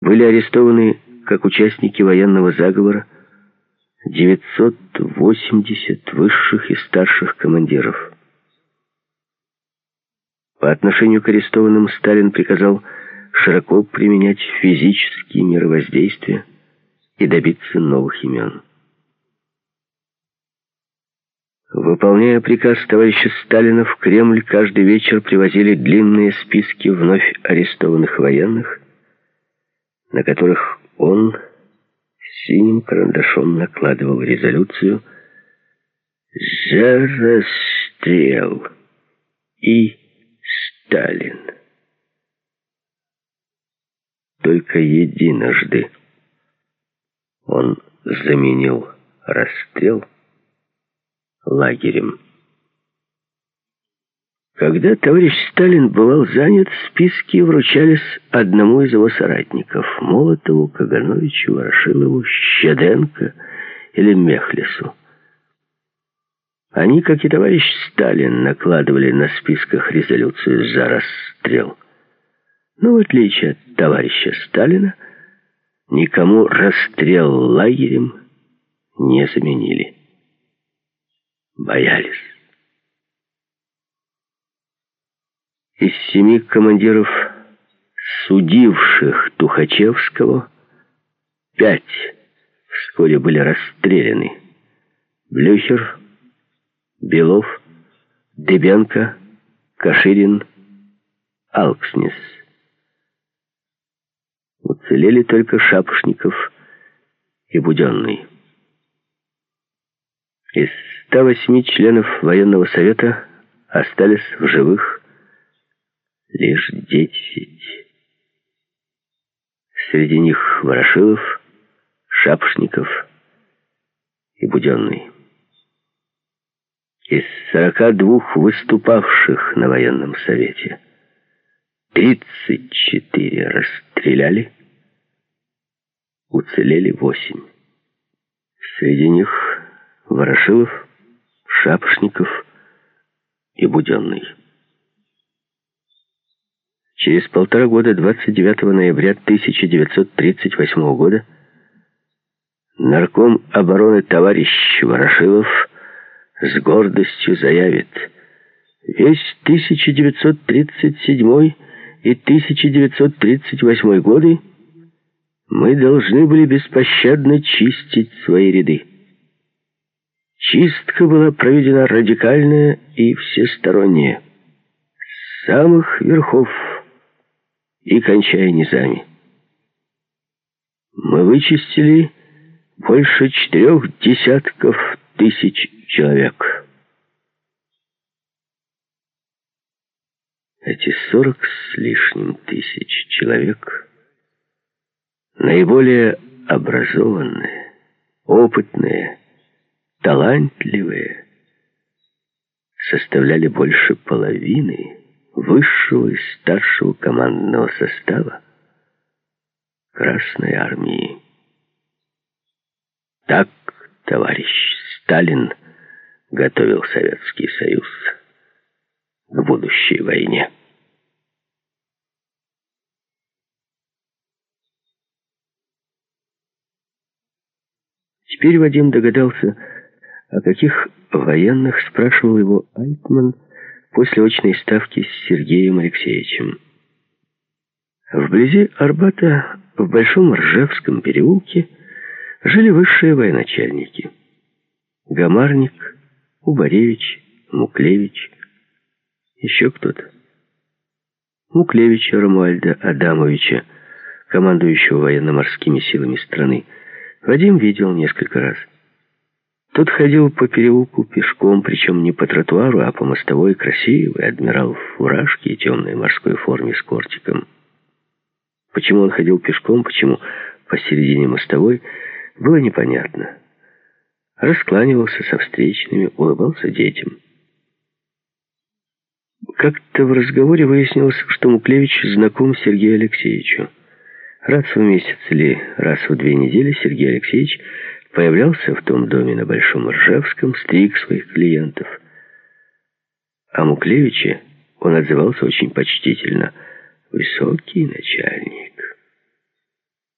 были арестованы как участники военного заговора 980 высших и старших командиров. По отношению к арестованным Сталин приказал широко применять физические меры воздействия и добиться новых имен. Выполняя приказ товарища Сталина, в Кремль каждый вечер привозили длинные списки вновь арестованных военных, на которых он синим карандашом накладывал резолюцию «За расстрел» и «Сталин». Только единожды он заменил расстрел лагерем. Когда товарищ Сталин бывал занят, списки вручались одному из его соратников — Молотову, Кагановичу, Ворошилову, Щеденко или Мехлису. Они, как и товарищ Сталин, накладывали на списках резолюцию «За расстрел». Но в отличие от товарища Сталина, никому расстрел лагерем не заменили. Боялись. Из 7 командиров, судивших Тухачевского, 5 вскоре были расстреляны: Блюхер, Белов, Дыбенко, Каширин, Алкснис. Уцелели только Шапошников и Буденный. Из 108 членов военного совета остались в живых лишь 10. Среди них Ворошилов, Шапошников и Буденный. Из 42 выступавших на военном совете 34 расстреляли, уцелели 8. Среди них Ворошилов, Шапошников и Буденный. Через 1,5 года, 29 ноября 1938 года, нарком обороны товарищ Ворошилов с гордостью заявит: весь 1937 и 1938 годы мы должны были беспощадно чистить свои ряды. Чистка была проведена радикальная и всесторонняя, с самых верхов и кончая низами. Мы вычистили больше 40 тысяч человек. Эти 40 с лишним тысяч человек, наиболее образованные, опытные, талантливые, составляли больше половины высшего и старшего командного состава Красной армии. Так товарищ Сталин готовил Советский Союз к будущей войне. Теперь Вадим догадался, о каких военных спрашивал его Альтман после очной ставки с Сергеем Алексеевичем. Вблизи Арбата, в Большом Ржевском переулке, жили высшие военачальники: Гамарник, Убаревич, Муклевич, еще кто-то. Муклевича Ромуальда Адамовича, командующего военно-морскими силами страны, Вадим видел несколько раз. Тот ходил по переулку пешком, причем не по тротуару, а по мостовой, красивый адмирал в фуражке и темной морской форме с кортиком. Почему он ходил пешком, почему посередине мостовой, было непонятно. Раскланивался со встречными, улыбался детям. Как-то в разговоре выяснилось, что Муклевич знаком Сергею Алексеевичу. Раз в месяц или раз в 2 недели Сергей Алексеевич появлялся в том доме на Большом Ржевском, стриг своих клиентов. О Муклевиче он отзывался очень почтительно: «Высокий начальник».